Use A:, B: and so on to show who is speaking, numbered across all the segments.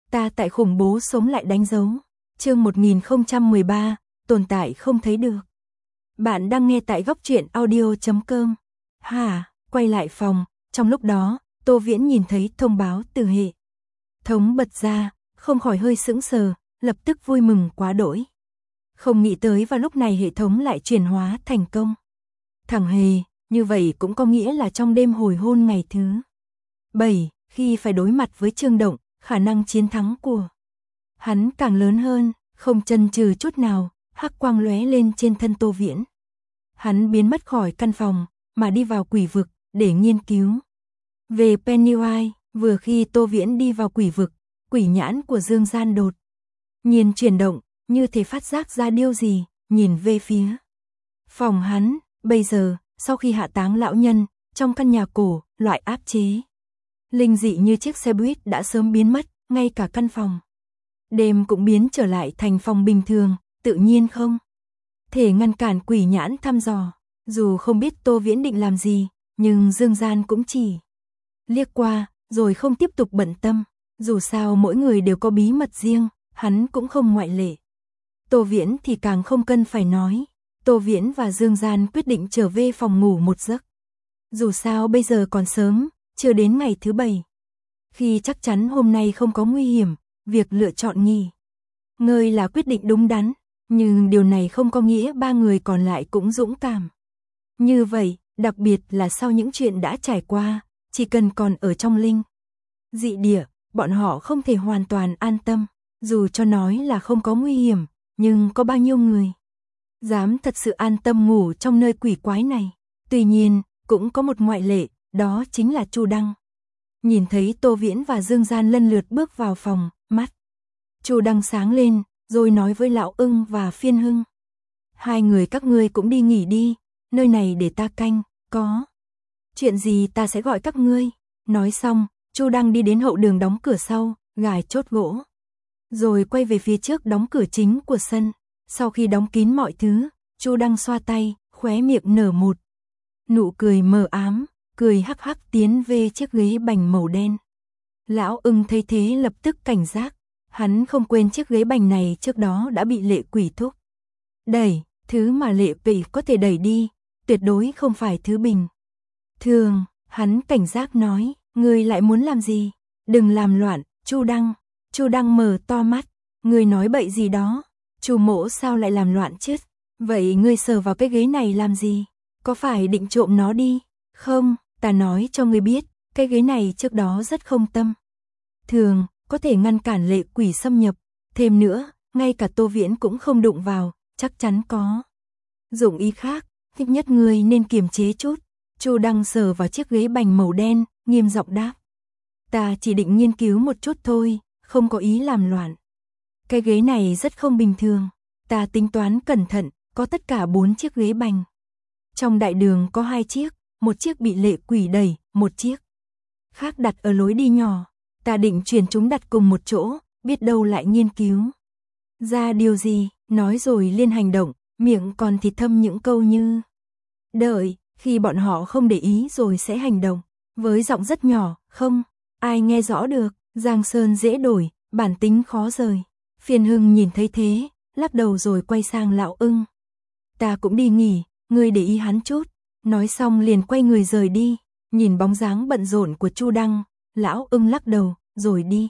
A: Ta tại khủng bố sống lại đánh dấu. Chương 1013, tồn tại không thấy được. Bạn đang nghe tại góc truyện audio.com. Quay lại phòng, trong lúc đó, Tô Viễn nhìn thấy thông báo từ hệ thống bật ra, không khỏi hơi sững sờ, lập tức vui mừng quá đỗi. Không nghĩ tới vào lúc này hệ thống lại chuyển hóa thành công. Thằng hề, như vậy cũng có nghĩa là trong đêm hồi hôn ngày thứ 7, khi phải đối mặt với Trương Động, khả năng chiến thắng của hắn càng lớn hơn, không chần chừ chút nào, hắc quang lóe lên trên thân Tô Viễn. Hắn biến mất khỏi căn phòng, mà đi vào quỷ vực, để nghiên cứu về Pennywise. Vừa khi Tô Viễn đi vào quỷ vực, quỷ nhãn của Dương Gian đột nhiên chuyển động, như thể phát giác ra điều gì, nhìn về phía phòng hắn. Bây giờ, sau khi hạ táng lão nhân, trong căn nhà cổ, loại áp chế linh dị như chiếc xe buýt đã sớm biến mất, ngay cả căn phòng đêm cũng biến trở lại thành phòng bình thường, tự nhiên không thể ngăn cản quỷ nhãn thăm dò. Dù không biết Tô Viễn định làm gì, nhưng Dương Gian cũng chỉ liếc qua, rồi không tiếp tục bận tâm. Dù sao mỗi người đều có bí mật riêng, hắn cũng không ngoại lệ. Tô Viễn thì càng không cần phải nói. Tô Viễn và Dương Gian quyết định trở về phòng ngủ một giấc. Dù sao bây giờ còn sớm, chưa đến ngày thứ 7. Khi chắc chắn hôm nay không có nguy hiểm, việc lựa chọn nghỉ ngơi là quyết định đúng đắn. Nhưng điều này không có nghĩa ba người còn lại cũng dũng cảm như vậy, đặc biệt là sau những chuyện đã trải qua, chỉ cần còn ở trong linh dị địa, bọn họ không thể hoàn toàn an tâm. Dù cho nói là không có nguy hiểm, nhưng có bao nhiêu người dám thật sự an tâm ngủ trong nơi quỷ quái này. Tuy nhiên, cũng có một ngoại lệ, đó chính là Chu Đăng. Nhìn thấy Tô Viễn và Dương Gian lần lượt bước vào phòng, mắt Chu Đăng sáng lên, rồi nói với Lão Ưng và Phiên Hưng: hai người các ngươi cũng đi nghỉ đi, nơi này để ta canh, có chuyện gì ta sẽ gọi các ngươi. Nói xong, Chu Đăng đi đến hậu đường đóng cửa sau, gài chốt gỗ, rồi quay về phía trước đóng cửa chính của sân. Sau khi đóng kín mọi thứ, Chu Đăng xoa tay, khóe miệng nở một nụ cười mờ ám, cười hắc hắc tiến về chiếc ghế bành màu đen. Lão Ưng thấy thế lập tức cảnh giác, hắn không quên chiếc ghế bành này trước đó đã bị lệ quỷ thúc đẩy, thứ mà lệ quỷ có thể đẩy đi, tuyệt đối không phải thứ bình thường. Hắn cảnh giác nói: ngươi lại muốn làm gì? Đừng làm loạn, Chu Đăng. Chu Đăng mở to mắt: ngươi nói bậy gì đó? Chu mỗ sao lại làm loạn chứ? Vậy ngươi sờ vào cái ghế này làm gì? Có phải định trộm nó đi? Không, ta nói cho ngươi biết, cái ghế này trước đó rất không tâm thường, có thể ngăn cản lệ quỷ xâm nhập. Thêm nữa, ngay cả Tô Viễn cũng không đụng vào, chắc chắn có dụng ý khác, thích nhất ngươi nên kiềm chế chút. Chu Đăng sờ vào chiếc ghế bành màu đen, nghiêm giọng đáp: ta chỉ định nghiên cứu một chút thôi, không có ý làm loạn. Cái ghế này rất không bình thường, ta tính toán cẩn thận, có tất cả 4 chiếc ghế bành. Trong đại đường có 2 chiếc, một chiếc bị lệ quỷ đẩy, một chiếc khác đặt ở lối đi nhỏ. Ta định chuyển chúng đặt cùng một chỗ, biết đâu lại nghiên cứu ra điều gì. Nói rồi liên hành động, miệng còn thì thầm những câu như: đợi, khi bọn họ không để ý rồi sẽ hành động. Với giọng rất nhỏ, không ai nghe rõ được. Giang sơn dễ đổi, bản tính khó rời. Phiên Hưng nhìn thấy thế, lắc đầu rồi quay sang Lão Ưng: ta cũng đi nghỉ, ngươi để ý hắn chút. Nói xong liền quay người rời đi. Nhìn bóng dáng bận rộn của Chu Đăng, Lão Ưng lắc đầu, rồi đi.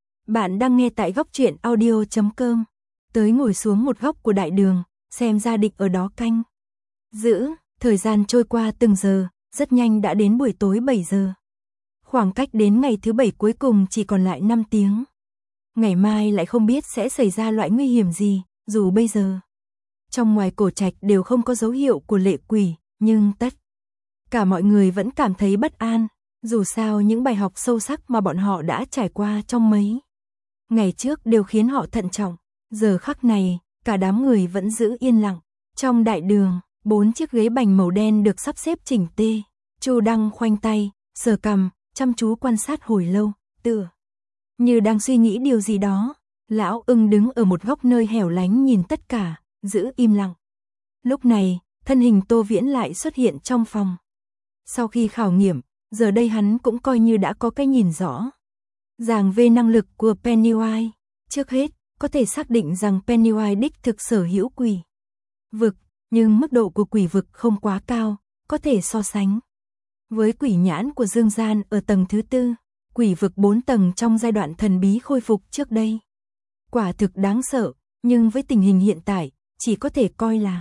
A: Bạn đang nghe tại góc truyện audio.com. Tới ngồi xuống một góc của đại đường, xem ra định ở đó canh giữ. Thời gian trôi qua từng giờ, rất nhanh đã đến buổi tối 7 giờ. Khoảng cách đến ngày thứ 7 cuối cùng chỉ còn lại 5 tiếng. Ngày mai lại không biết sẽ xảy ra loại nguy hiểm gì. Dù bây giờ trong ngoài cổ trạch đều không có dấu hiệu của lệ quỷ, nhưng tất cả mọi người vẫn cảm thấy bất an. Dù sao những bài học sâu sắc mà bọn họ đã trải qua trong mấy ngày trước đều khiến họ thận trọng. Giờ khắc này, cả đám người vẫn giữ yên lặng. Trong đại đường, 4 chiếc ghế bành màu đen được sắp xếp chỉnh tề. Chu Đăng khoanh tay, sờ cằm, chăm chú quan sát hồi lâu, tựa như đang suy nghĩ điều gì đó. Lão Ưng đứng ở một góc nơi hẻo lánh nhìn tất cả, giữ im lặng. Lúc này, thân hình Tô Viễn lại xuất hiện trong phòng. Sau khi khảo nghiệm, giờ đây hắn cũng coi như đã có cái nhìn rõ Giảng về năng lực của Pennywise. Trước hết, có thể xác định rằng Pennywise đích thực sở hữu quỷ vực, nhưng mức độ của quỷ vực không quá cao, có thể so sánh với quỷ nhãn của Dương Gian ở tầng thứ 4, quỷ vực 4 tầng trong giai đoạn thần bí khôi phục trước đây. Quả thực đáng sợ, nhưng với tình hình hiện tại, chỉ có thể coi là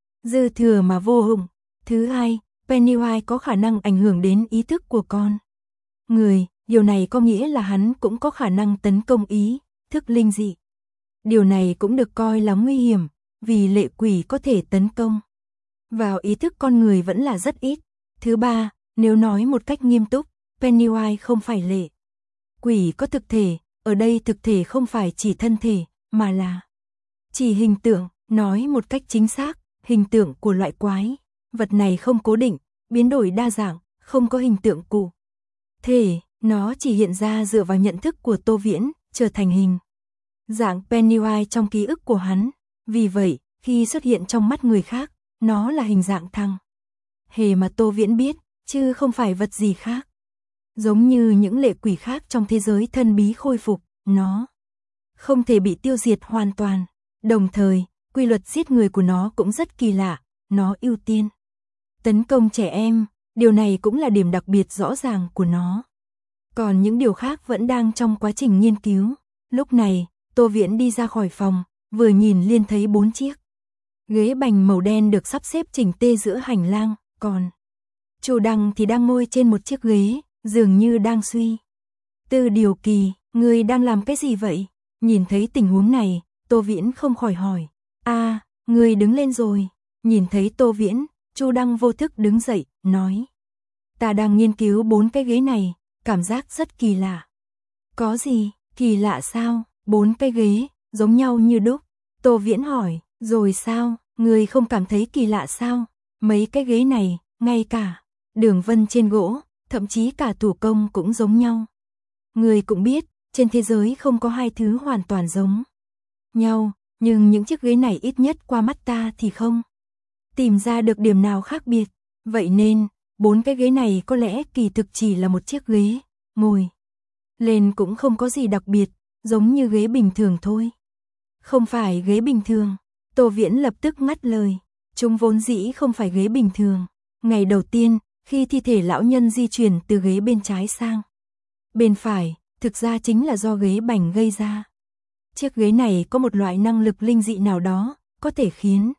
A: dư thừa mà vô dụng. Thứ hai, Pennywise có khả năng ảnh hưởng đến ý thức của con người, điều này có nghĩa là hắn cũng có khả năng tấn công ý thức linh dị. Điều này cũng được coi là nguy hiểm, vì lệ quỷ có thể tấn công vào ý thức con người vẫn là rất ít. Thứ ba, nếu nói một cách nghiêm túc, Pennywise không phải lệ quỷ có thực thể, ở đây thực thể không phải chỉ thân thể, mà là chỉ hình tượng, nói một cách chính xác, hình tượng của loại quái vật này không cố định, biến đổi đa dạng, không có hình tượng cụ thể, nó chỉ hiện ra dựa vào nhận thức của Tô Viễn, trở thành hình dạng Pennywise trong ký ức của hắn. Vì vậy, khi xuất hiện trong mắt người khác, nó là hình dạng thằng hề mà Tô Viễn biết, chứ không phải vật gì khác. Giống như những lệ quỷ khác trong thế giới thân bí khôi phục, nó không thể bị tiêu diệt hoàn toàn. Đồng thời, quy luật giết người của nó cũng rất kỳ lạ, nó ưu tiên tấn công trẻ em, điều này cũng là điểm đặc biệt rõ ràng của nó. Còn những điều khác vẫn đang trong quá trình nghiên cứu. Lúc này, Tô Viễn đi ra khỏi phòng, vừa nhìn liền thấy 4 chiếc ghế bành màu đen được sắp xếp chỉnh tề giữa hành lang, còn Chu Đăng thì đang ngồi trên một chiếc ghế, dường như đang suy tư điều kỳ. Người đang làm cái gì vậy? Nhìn thấy tình huống này, Tô Viễn không khỏi hỏi. Người đứng lên rồi. Nhìn thấy Tô Viễn, Chu Đăng vô thức đứng dậy, nói. Ta đang nghiên cứu 4 cái ghế này, cảm giác rất kỳ lạ. Có gì, kỳ lạ sao? 4 cái ghế, giống nhau như đúc. Tô Viễn hỏi, rồi sao, người không cảm thấy kỳ lạ sao? Mấy cái ghế này, ngay cả đường vân trên gỗ, thậm chí cả thủ công cũng giống nhau. Người cũng biết, trên thế giới không có hai thứ hoàn toàn giống nhau, nhưng những chiếc ghế này ít nhất qua mắt ta thì không tìm ra được điểm nào khác biệt. Vậy nên, 4 cái ghế này có lẽ kỳ thực chỉ là một chiếc ghế, ngồi lên cũng không có gì đặc biệt, giống như ghế bình thường thôi. Không phải ghế bình thường. Tô Viễn lập tức ngắt lời. Chúng vốn dĩ không phải ghế bình thường. Ngày đầu tiên, khi thi thể lão nhân di chuyển từ ghế bên trái sang bên phải, thực ra chính là do ghế bành gây ra. Chiếc ghế này có một loại năng lực linh dị nào đó, có thể khiến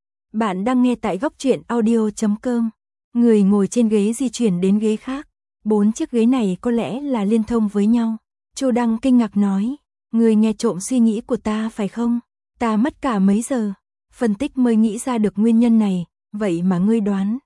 A: bạn đang nghe tại góc truyện audio.com. Người ngồi trên ghế di chuyển đến ghế khác. 4 chiếc ghế này có lẽ là liên thông với nhau. Chu Đăng kinh ngạc nói. Người nghe trộm suy nghĩ của ta phải không? Ta mất cả mấy giờ phân tích mới nghĩ ra được nguyên nhân này, vậy mà ngươi đoán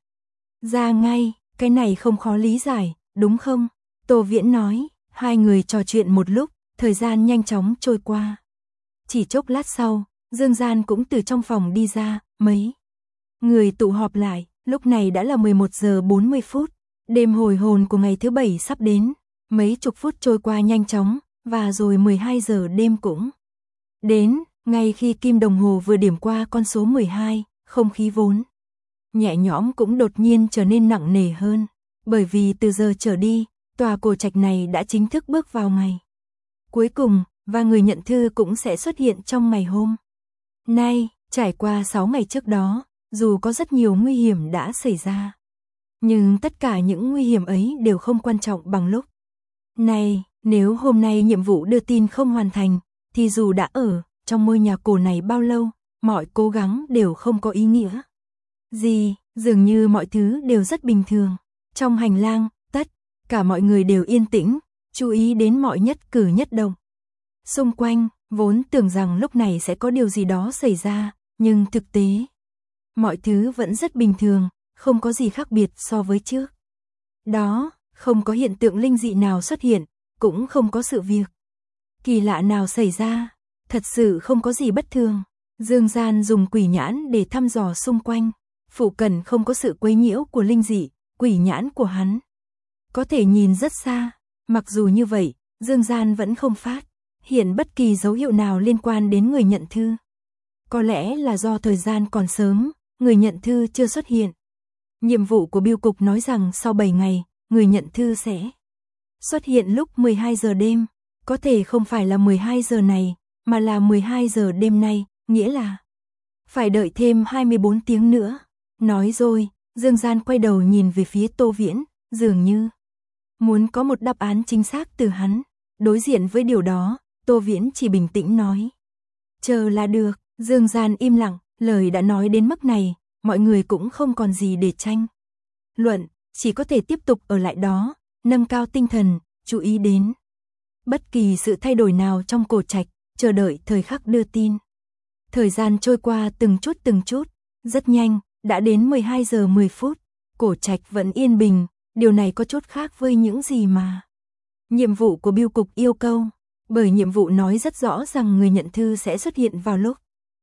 A: ra ngay, cái này không khó lý giải, đúng không? Tô Viễn nói. Hai người trò chuyện một lúc, thời gian nhanh chóng trôi qua. Chỉ chốc lát sau, Dương Gian cũng từ trong phòng đi ra, mấy người tụ họp lại, lúc này đã là 11 giờ 40 phút. Đêm hồi hồn của ngày thứ 7 sắp đến, mấy chục phút trôi qua nhanh chóng, và rồi 12 giờ đêm cũng đến. Ngay khi kim đồng hồ vừa điểm qua con số 12, không khí vốn nhẹ nhõm cũng đột nhiên trở nên nặng nề hơn. Bởi vì từ giờ trở đi, tòa cổ trạch này đã chính thức bước vào ngày cuối cùng, và người nhận thư cũng sẽ xuất hiện trong ngày hôm nay. Trải qua 6 ngày trước đó, dù có rất nhiều nguy hiểm đã xảy ra, nhưng tất cả những nguy hiểm ấy đều không quan trọng bằng lúc này. Nếu hôm nay nhiệm vụ đưa tin không hoàn thành, thì dù đã ở trong ngôi nhà cổ này bao lâu, mọi cố gắng đều không có ý nghĩa gì. Dường như mọi thứ đều rất bình thường. Trong hành lang, tất cả mọi người đều yên tĩnh, chú ý đến mọi nhất cử nhất động xung quanh. Vốn tưởng rằng lúc này sẽ có điều gì đó xảy ra, nhưng thực tế mọi thứ vẫn rất bình thường, không có gì khác biệt so với trước đó. Không có hiện tượng linh dị nào xuất hiện, cũng không có sự việc kỳ lạ nào xảy ra. Thật sự không có gì bất thường. Dương Gian dùng quỷ nhãn để thăm dò xung quanh. Phụ cận không có sự quấy nhiễu của linh dị, quỷ nhãn của hắn có thể nhìn rất xa. Mặc dù như vậy, Dương Gian vẫn không phát hiện bất kỳ dấu hiệu nào liên quan đến người nhận thư. Có lẽ là do thời gian còn sớm, người nhận thư chưa xuất hiện. Nhiệm vụ của bưu cục nói rằng sau 7 ngày, người nhận thư sẽ xuất hiện lúc 12 giờ đêm. Có thể không phải là 12 giờ này, mà là 12 giờ đêm nay, nghĩa là phải đợi thêm 24 tiếng nữa. Nói rồi, Dương Gian quay đầu nhìn về phía Tô Viễn, dường như muốn có một đáp án chính xác từ hắn. Đối diện với điều đó, Tô Viễn chỉ bình tĩnh nói. Chờ là được. Dương Gian im lặng, lời đã nói đến mức này, mọi người cũng không còn gì để tranh luận, chỉ có thể tiếp tục ở lại đó, nâng cao tinh thần, chú ý đến bất kỳ sự thay đổi nào trong Cổ Trạch, chờ đợi thời khắc đưa tin. Thời gian trôi qua từng chút, rất nhanh, đã đến 12 giờ 10 phút, Cổ Trạch vẫn yên bình, điều này có chút khác với những gì mà nhiệm vụ của bưu cục yêu cầu, bởi nhiệm vụ nói rất rõ rằng người nhận thư sẽ xuất hiện vào lúc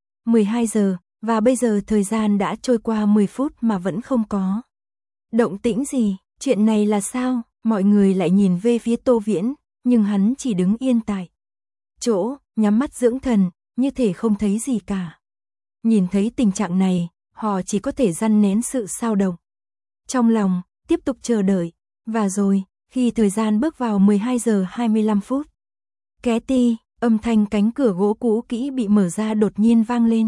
A: 12 giờ, và bây giờ thời gian đã trôi qua 10 phút mà vẫn không có động tĩnh gì. Chuyện này là sao? Mọi người lại nhìn về phía Tô Viễn, nhưng hắn chỉ đứng yên tại chỗ, nhắm mắt dưỡng thần, như thể không thấy gì cả. Nhìn thấy tình trạng này, họ chỉ có thể dằn nén sự xao động trong lòng, tiếp tục chờ đợi. Và rồi, khi thời gian bước vào 12 giờ 25 phút, ké ti, âm thanh cánh cửa gỗ cũ kỹ bị mở ra đột nhiên vang lên.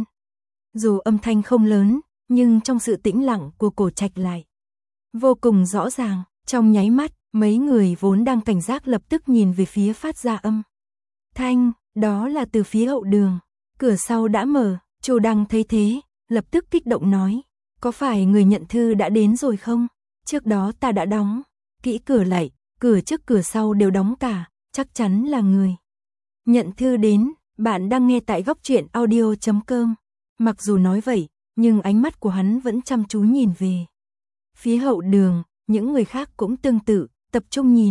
A: Dù âm thanh không lớn, nhưng trong sự tĩnh lặng của Cổ Trạch lại vô cùng rõ ràng. Trong nháy mắt, mấy người vốn đang cảnh giác lập tức nhìn về phía phát ra âm thanh, đó là từ phía hậu đường. Cửa sau đã mở, Chu Đăng thấy thế, lập tức kích động nói, có phải người nhận thư đã đến rồi không? Trước đó ta đã đóng kỹ cửa lại, cửa trước cửa sau đều đóng cả, chắc chắn là người nhận thư đến. Bạn đang nghe tại Góc Truyện Audio.com. Mặc dù nói vậy, nhưng ánh mắt của hắn vẫn chăm chú nhìn về phía hậu đường, những người khác cũng tương tự, tập trung nhìn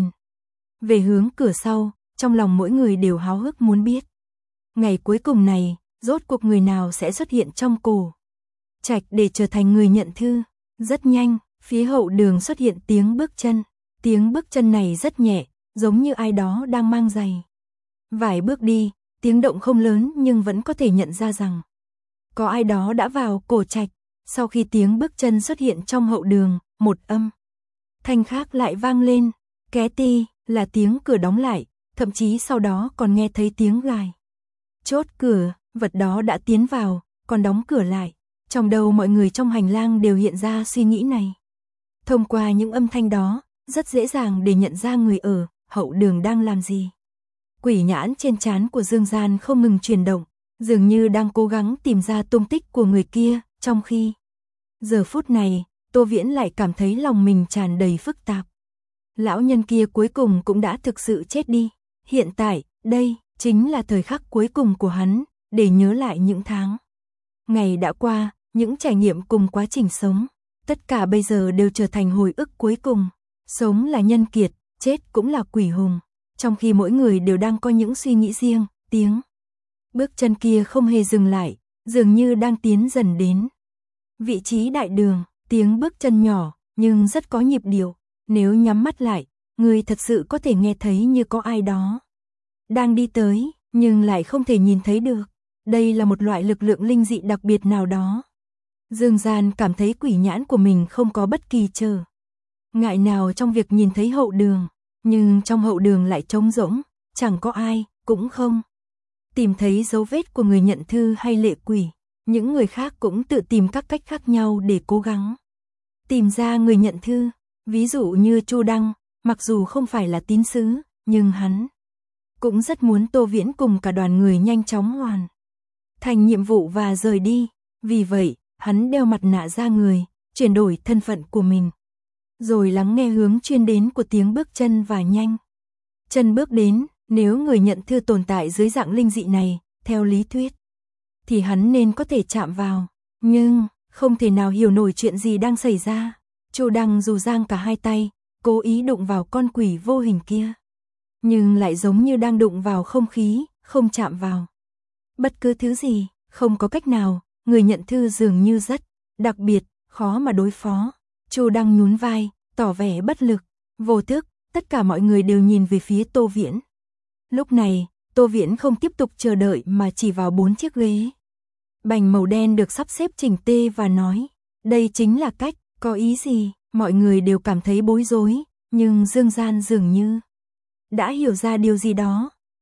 A: về hướng cửa sau, trong lòng mỗi người đều háo hức muốn biết. Ngày cuối cùng này, rốt cuộc người nào sẽ xuất hiện trong Cổ Trạch để trở thành người nhận thư. Rất nhanh, phía hậu đường xuất hiện tiếng bước chân. Tiếng bước chân này rất nhẹ, giống như ai đó đang mang giày vài bước đi, tiếng động không lớn nhưng vẫn có thể nhận ra rằng có ai đó đã vào Cổ Trạch. Sau khi tiếng bước chân xuất hiện trong hậu đường, một âm thanh khác lại vang lên, ké ti, là tiếng cửa đóng lại, thậm chí sau đó còn nghe thấy tiếng gài chốt cửa, vật đó đã tiến vào, còn đóng cửa lại. Trong đầu mọi người trong hành lang đều hiện ra suy nghĩ này. Thông qua những âm thanh đó, rất dễ dàng để nhận ra người ở hậu đường đang làm gì. Quỷ nhãn trên trán của Dương Gian không ngừng chuyển động, dường như đang cố gắng tìm ra tung tích của người kia, trong khi giờ phút này, Tô Viễn lại cảm thấy lòng mình tràn đầy phức tạp. Lão nhân kia cuối cùng cũng đã thực sự chết đi. Hiện tại, đây chính là thời khắc cuối cùng của hắn, để nhớ lại những tháng ngày đã qua, những trải nghiệm cùng quá trình sống. Tất cả bây giờ đều trở thành hồi ức cuối cùng. Sống là nhân kiệt, chết cũng là quỷ hùng. Trong khi mỗi người đều đang có những suy nghĩ riêng, tiếng bước chân kia không hề dừng lại, dường như đang tiến dần đến vị trí đại đường. Tiếng bước chân nhỏ, nhưng rất có nhịp điệu. Nếu nhắm mắt lại, người thật sự có thể nghe thấy như có ai đó đang đi tới, nhưng lại không thể nhìn thấy được. Đây là một loại lực lượng linh dị đặc biệt nào đó. Dương Gian cảm thấy quỷ nhãn của mình không có bất kỳ trở ngại nào trong việc nhìn thấy hậu đường, nhưng trong hậu đường lại trống rỗng, chẳng có ai, cũng không tìm thấy dấu vết của người nhận thư hay lệ quỷ. Những người khác cũng tự tìm các cách khác nhau để cố gắng tìm ra người nhận thư. Ví dụ như Chu Đăng, mặc dù không phải là tín sứ, nhưng hắn cũng rất muốn Tô Viễn cùng cả đoàn người nhanh chóng hoàn thành nhiệm vụ và rời đi. Vì vậy, hắn đeo mặt nạ ra người, chuyển đổi thân phận của mình, rồi lắng nghe hướng truyền đến của tiếng bước chân và nhanh chân bước đến. Nếu người nhận thư tồn tại dưới dạng linh dị này, theo lý thuyết thì hắn nên có thể chạm vào, nhưng không thể nào hiểu nổi chuyện gì đang xảy ra. Chu Đăng dù giang cả hai tay, cố ý đụng vào con quỷ vô hình kia, nhưng lại giống như đang đụng vào không khí, không chạm vào bất cứ thứ gì. Không có cách nào, người nhận thư dường như rất đặc biệt, khó mà đối phó. Chu Đăng nhún vai, tỏ vẻ bất lực. Vô thức, tất cả mọi người đều nhìn về phía Tô Viễn. Lúc này, Tô Viễn không tiếp tục chờ đợi mà chỉ vào 4 chiếc ghế bành màu đen được sắp xếp chỉnh tề và nói, đây chính là cách. Có ý gì? Mọi người đều cảm thấy bối rối, nhưng Dương Gian dường như đã hiểu ra điều gì đó.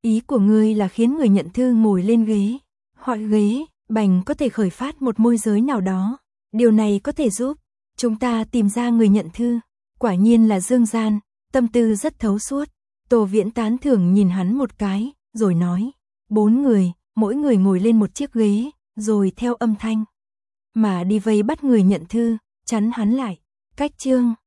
A: Ý của ngươi là khiến người nhận thư ngồi lên ghế, hoặc ghế, bành có thể khởi phát một môi giới nào đó. Điều này có thể giúp chúng ta tìm ra người nhận thư. Quả nhiên là Dương Gian, tâm tư rất thấu suốt. Tô Viễn tán thưởng nhìn hắn một cái, rồi nói, 4 người, mỗi người ngồi lên một chiếc ghế, rồi theo âm thanh mà đi vây bắt người nhận thư, chắn hắn lại. Cách chương